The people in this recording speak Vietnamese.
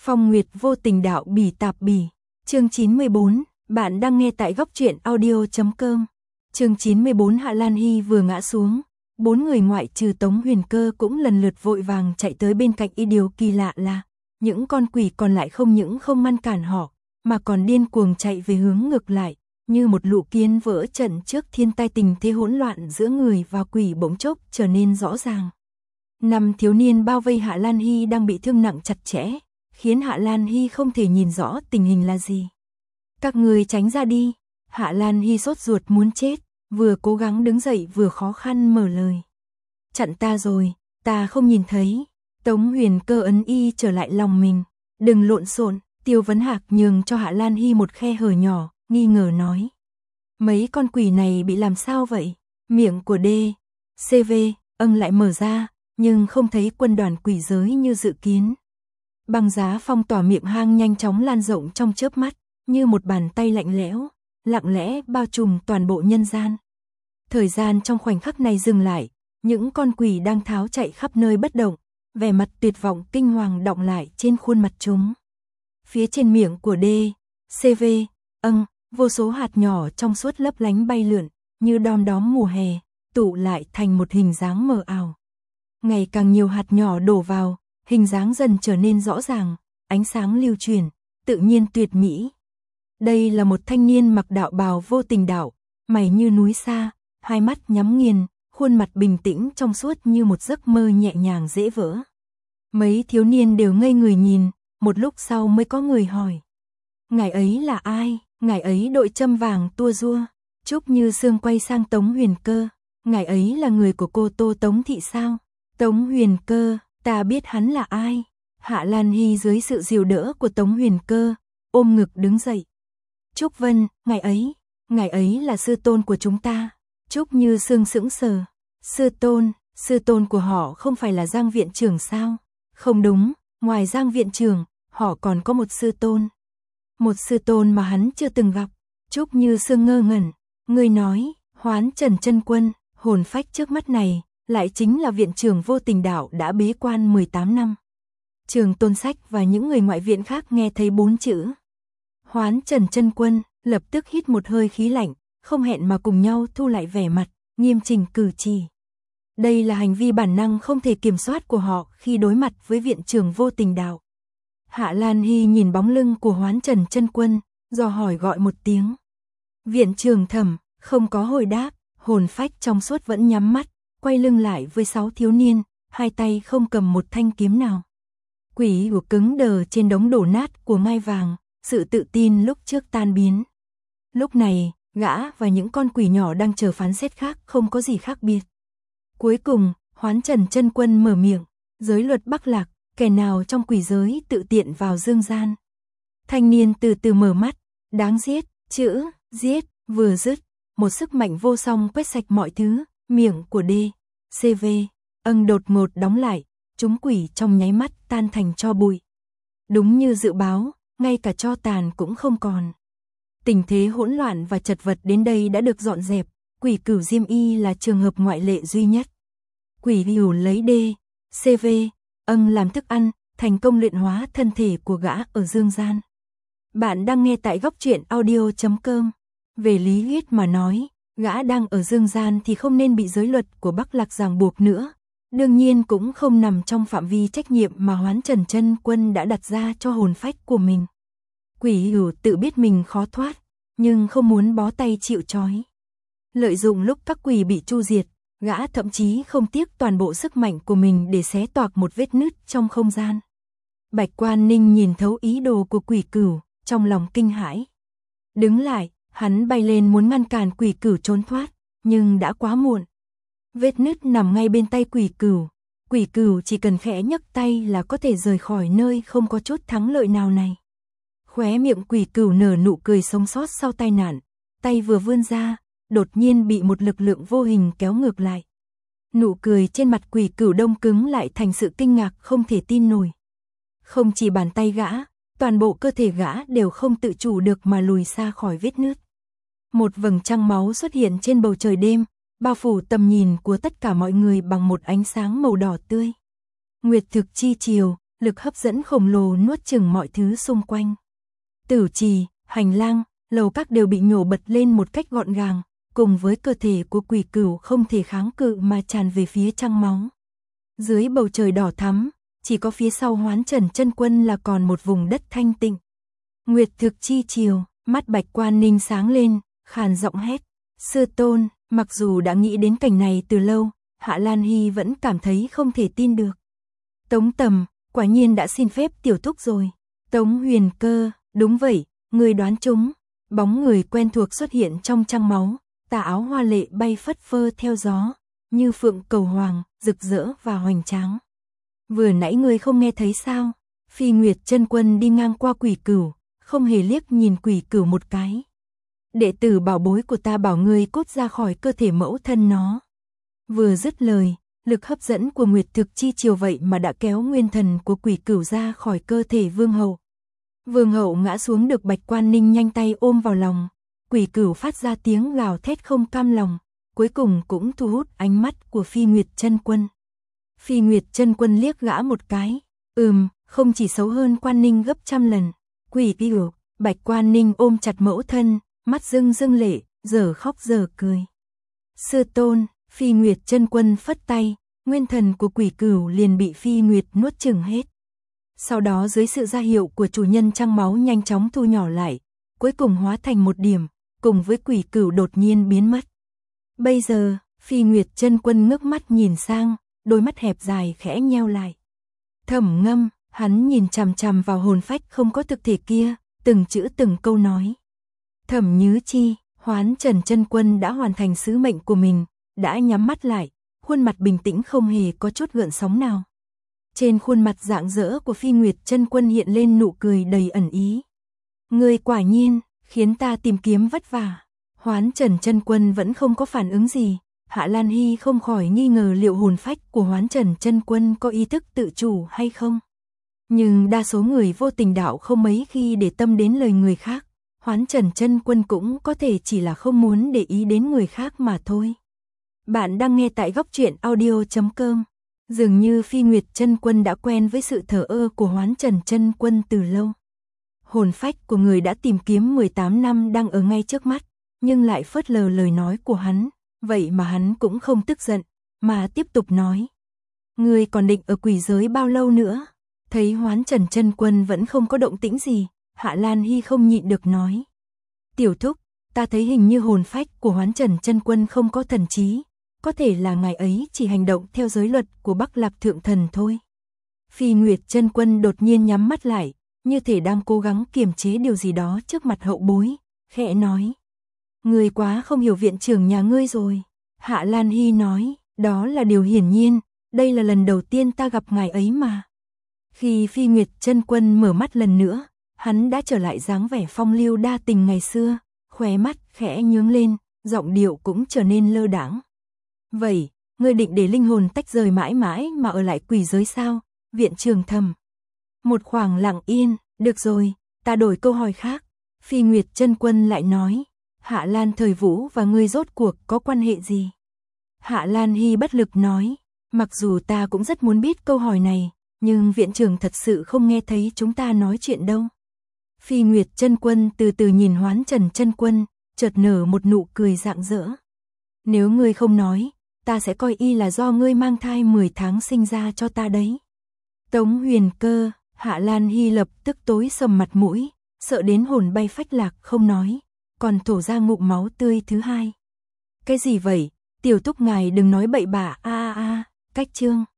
Phong Nguyệt vô tình đạo bỉ tạp bỉ. Chương 94, bạn đang nghe tại góc truyện audio.com. Chương 94. Hạ Lan Hy vừa ngã xuống, bốn người ngoại trừ Tống Huyền Cơ cũng lần lượt vội vàng chạy tới bên cạnh y. Điều kỳ lạ là, những con quỷ còn lại không những không ngăn cản họ, mà còn điên cuồng chạy về hướng ngược lại, như một lũ kiến vỡ trận trước thiên tai. Tình thế hỗn loạn giữa người và quỷ bỗng chốc trở nên rõ ràng. 5 thiếu niên bao vây Hạ Lan Hy đang bị thương nặng chặt chẽ, khiến Hạ Lan Hy không thể nhìn rõ tình hình là gì. Các người tránh ra đi. Hạ Lan Hy sốt ruột muốn chết, vừa cố gắng đứng dậy vừa khó khăn mở lời. Chặn ta rồi, ta không nhìn thấy. Tống Huyền Cơ ấn y trở lại lòng mình. Đừng lộn xộn. Tiêu Vấn Hạc nhường cho Hạ Lan Hy một khe hở nhỏ, nghi ngờ nói. Mấy con quỷ này bị làm sao vậy? Miệng của D.C.V. lại mở ra, nhưng không thấy quân đoàn quỷ giới như dự kiến. Băng giá phong tỏa miệng hang nhanh chóng lan rộng trong chớp mắt, như một bàn tay lạnh lẽo, lặng lẽ bao trùm toàn bộ nhân gian. Thời gian trong khoảnh khắc này dừng lại, những con quỷ đang tháo chạy khắp nơi bất động, vẻ mặt tuyệt vọng kinh hoàng đọng lại trên khuôn mặt chúng. Phía trên miệng của D.C.V. vô số hạt nhỏ trong suốt lấp lánh bay lượn, như đom đóm mùa hè, tụ lại thành một hình dáng mờ ảo. Ngày càng nhiều hạt nhỏ đổ vào, hình dáng dần trở nên rõ ràng, ánh sáng lưu chuyển, tự nhiên tuyệt mỹ. Đây là một thanh niên mặc đạo bào vô tình đạo, mày như núi xa, hai mắt nhắm nghiền, khuôn mặt bình tĩnh trong suốt như một giấc mơ nhẹ nhàng dễ vỡ. Mấy thiếu niên đều ngây người nhìn, một lúc sau mới có người hỏi. Ngài ấy là ai? Ngài ấy đội châm vàng tua rua. Trúc Như Sương quay sang Tống Huyền Cơ. Ngài ấy là người của cô Tô Tống Thị sao? Tống Huyền Cơ, ta biết hắn là ai. Hạ Lan Hy dưới sự dìu đỡ của Tống Huyền Cơ, ôm ngực đứng dậy. Trúc Vân, ngài ấy là sư tôn của chúng ta. Trúc Như Sương sững sờ. Sư tôn của họ không phải là Giang viện trưởng sao? Không đúng, ngoài Giang viện trưởng, họ còn có một sư tôn. Một sư tôn mà hắn chưa từng gặp. Trúc Như Sương ngơ ngẩn. Người nói, Hoán Trần Chân Quân, hồn phách trước mắt này, lại chính là viện trưởng vô tình đạo đã bế quan 18 năm. Trường Tôn Sách và những người ngoại viện khác nghe thấy 4 chữ Hoán Trần Chân Quân, lập tức hít một hơi khí lạnh, không hẹn mà cùng nhau thu lại vẻ mặt, nghiêm chỉnh cử chỉ. Đây là hành vi bản năng không thể kiểm soát của họ khi đối mặt với viện trưởng vô tình đạo. Hạ Lan Hy nhìn bóng lưng của Hoán Trần Chân Quân, dò hỏi gọi một tiếng. Viện trưởng Thẩm, không có hồi đáp, hồn phách trong suốt vẫn nhắm mắt, quay lưng lại với 6 thiếu niên, hai tay không cầm một thanh kiếm nào. Quỷ của cứng đờ trên đống đổ nát của ngai vàng, sự tự tin lúc trước tan biến. Lúc này, gã và những con quỷ nhỏ đang chờ phán xét khác không có gì khác biệt. Cuối cùng, Hoán Trần Chân Quân mở miệng, giới luật Bắc Lạc, kẻ nào trong quỷ giới tự tiện vào dương gian. Thanh niên từ từ mở mắt, đáng giết, chữ, giết, vừa dứt, một sức mạnh vô song quét sạch mọi thứ, miệng của D.C.V. đột ngột đóng lại, chúng quỷ trong nháy mắt tan thành tro bụi. Đúng như dự báo, ngay cả tro tàn cũng không còn. Tình thế hỗn loạn và chật vật đến đây đã được dọn dẹp, quỷ Cửu Diêm Y là trường hợp ngoại lệ duy nhất. Quỷ Hữu lấy D.C.V. làm thức ăn, thành công luyện hóa thân thể của gã ở dương gian. Bạn đang nghe tại góc truyện audio.com. Về lý thuyết mà nói, gã đang ở dương gian thì không nên bị giới luật của Bắc Lạc ràng buộc nữa. Đương nhiên cũng không nằm trong phạm vi trách nhiệm mà Hoán Trần Chân Quân đã đặt ra cho hồn phách của mình. Quỷ Hữu tự biết mình khó thoát, nhưng không muốn bó tay chịu trói. Lợi dụng lúc các quỷ bị tru diệt, gã thậm chí không tiếc toàn bộ sức mạnh của mình để xé toạc một vết nứt trong không gian. Bạch Quan Ninh nhìn thấu ý đồ của quỷ Cửu, trong lòng kinh hãi. Đứng lại, hắn bay lên muốn ngăn cản quỷ Cửu trốn thoát, nhưng đã quá muộn. Vết nứt nằm ngay bên tay quỷ Cửu chỉ cần khẽ nhấc tay là có thể rời khỏi nơi không có chút thắng lợi nào này. Khóe miệng quỷ Cửu nở nụ cười sống sót sau tai nạn, tay vừa vươn ra, đột nhiên bị một lực lượng vô hình kéo ngược lại. Nụ cười trên mặt quỷ Cửu đông cứng lại thành sự kinh ngạc không thể tin nổi. Không chỉ bàn tay gã, toàn bộ cơ thể gã đều không tự chủ được mà lùi xa khỏi vết nứt. Một vầng trăng máu xuất hiện trên bầu trời đêm, bao phủ tầm nhìn của tất cả mọi người bằng một ánh sáng màu đỏ tươi. Nguyệt thực chi chiều, lực hấp dẫn khổng lồ nuốt chửng mọi thứ xung quanh. Tử trì, hành lang, lầu các đều bị nhổ bật lên một cách gọn gàng, cùng với cơ thể của quỷ cửu không thể kháng cự mà tràn về phía trăng máu. Dưới bầu trời đỏ thắm, chỉ có phía sau Hoán Trần chân quân là còn một vùng đất thanh tịnh. Nguyệt thực chi chiều, mắt Bạch Quan Ninh sáng lên, khàn giọng hét, sư tôn. Mặc dù đã nghĩ đến cảnh này từ lâu, Hạ Lan Hy vẫn cảm thấy không thể tin được. Tống Tầm, quả nhiên đã xin phép tiểu thúc rồi. Tống Huyền Cơ, đúng vậy, người đoán trúng. Bóng người quen thuộc xuất hiện trong trăng máu, tà áo hoa lệ bay phất phơ theo gió, như phượng cầu hoàng, rực rỡ và hoành tráng. Vừa nãy ngươi không nghe thấy sao? Phi Nguyệt chân quân đi ngang qua quỷ cửu, không hề liếc nhìn quỷ cửu một cái. Đệ tử bảo bối của ta bảo ngươi cốt ra khỏi cơ thể mẫu thân nó. Vừa dứt lời, lực hấp dẫn của Nguyệt thực chi chiều vậy mà đã kéo nguyên thần của quỷ cửu ra khỏi cơ thể vương hậu. Vương hậu ngã xuống được Bạch Quan Ninh nhanh tay ôm vào lòng, quỷ cửu phát ra tiếng gào thét không cam lòng, cuối cùng cũng thu hút ánh mắt của Phi Nguyệt chân quân. Phi Nguyệt chân quân liếc gã một cái, không chỉ xấu hơn Quan Ninh gấp trăm lần. Quỷ cửu, Bạch Quan Ninh ôm chặt mẫu thân, mắt rưng rưng lệ, giờ khóc giờ cười. Sư tôn, Phi Nguyệt chân quân phất tay, nguyên thần của quỷ cửu liền bị Phi Nguyệt nuốt chửng hết. Sau đó dưới sự ra hiệu của chủ nhân trăng máu nhanh chóng thu nhỏ lại, cuối cùng hóa thành một điểm, cùng với quỷ cửu đột nhiên biến mất. Bây giờ, Phi Nguyệt chân quân ngước mắt nhìn sang, đôi mắt hẹp dài khẽ nheo lại. Thẩm Ngâm, hắn nhìn chằm chằm vào hồn phách không có thực thể kia, từng chữ từng câu nói. Thẩm Nhứ Chi, Hoán Trần chân quân đã hoàn thành sứ mệnh của mình, đã nhắm mắt lại, khuôn mặt bình tĩnh không hề có chút gợn sóng nào. Trên khuôn mặt rạng rỡ của Phi Nguyệt chân quân hiện lên nụ cười đầy ẩn ý. Ngươi quả nhiên, khiến ta tìm kiếm vất vả. Hoán Trần chân quân vẫn không có phản ứng gì, Hạ Lan Hy không khỏi nghi ngờ liệu hồn phách của Hoán Trần chân quân có ý thức tự chủ hay không. Nhưng đa số người vô tình đạo không mấy khi để tâm đến lời người khác, Hoán Trần chân quân cũng có thể chỉ là không muốn để ý đến người khác mà thôi. Bạn đang nghe tại góc truyện audio.com. Dường như Phi Nguyệt chân quân đã quen với sự thờ ơ của Hoán Trần chân quân từ lâu. Hồn phách của người đã tìm kiếm 18 năm đang ở ngay trước mắt, nhưng lại phớt lờ lời nói của hắn, vậy mà hắn cũng không tức giận, mà tiếp tục nói. Ngươi còn định ở quỷ giới bao lâu nữa? Thấy Hoán Trần chân quân vẫn không có động tĩnh gì, Hạ Lan Hy không nhịn được nói. Tiểu thúc, ta thấy hình như hồn phách của Hoán Trần chân quân không có thần trí, có thể là ngài ấy chỉ hành động theo giới luật của Bắc Lạc Thượng Thần thôi. Phi Nguyệt chân quân đột nhiên nhắm mắt lại, như thể đang cố gắng kiềm chế điều gì đó trước mặt hậu bối, khẽ nói. Ngươi quá không hiểu viện trưởng nhà ngươi rồi. Hạ Lan Hy nói, đó là điều hiển nhiên, đây là lần đầu tiên ta gặp ngài ấy mà. Khi Phi Nguyệt chân quân mở mắt lần nữa, hắn đã trở lại dáng vẻ phong lưu đa tình ngày xưa, khóe mắt khẽ nhướng lên, giọng điệu cũng trở nên lơ đãng. Vậy, ngươi định để linh hồn tách rời mãi mãi mà ở lại quỷ giới sao? Viện trưởng thầm. Một khoảng lặng yên, được rồi, ta đổi câu hỏi khác. Phi Nguyệt chân quân lại nói, Hạ Lan Thời Vũ và ngươi rốt cuộc có quan hệ gì? Hạ Lan Hy bất lực nói, mặc dù ta cũng rất muốn biết câu hỏi này, nhưng viện trưởng thật sự không nghe thấy chúng ta nói chuyện đâu. Phi Nguyệt chân quân từ từ nhìn Hoán Trần chân quân, chợt nở một nụ cười rạng rỡ. Nếu ngươi không nói, ta sẽ coi y là do ngươi mang thai 10 tháng sinh ra cho ta đấy. Tống Huyền Cơ, Hạ Lan Hy lập tức tối sầm mặt mũi, sợ đến hồn bay phách lạc không nói, còn thổ ra ngụm máu tươi thứ hai. Cái gì vậy? Tiểu thúc ngài đừng nói bậy bạ, cách chương.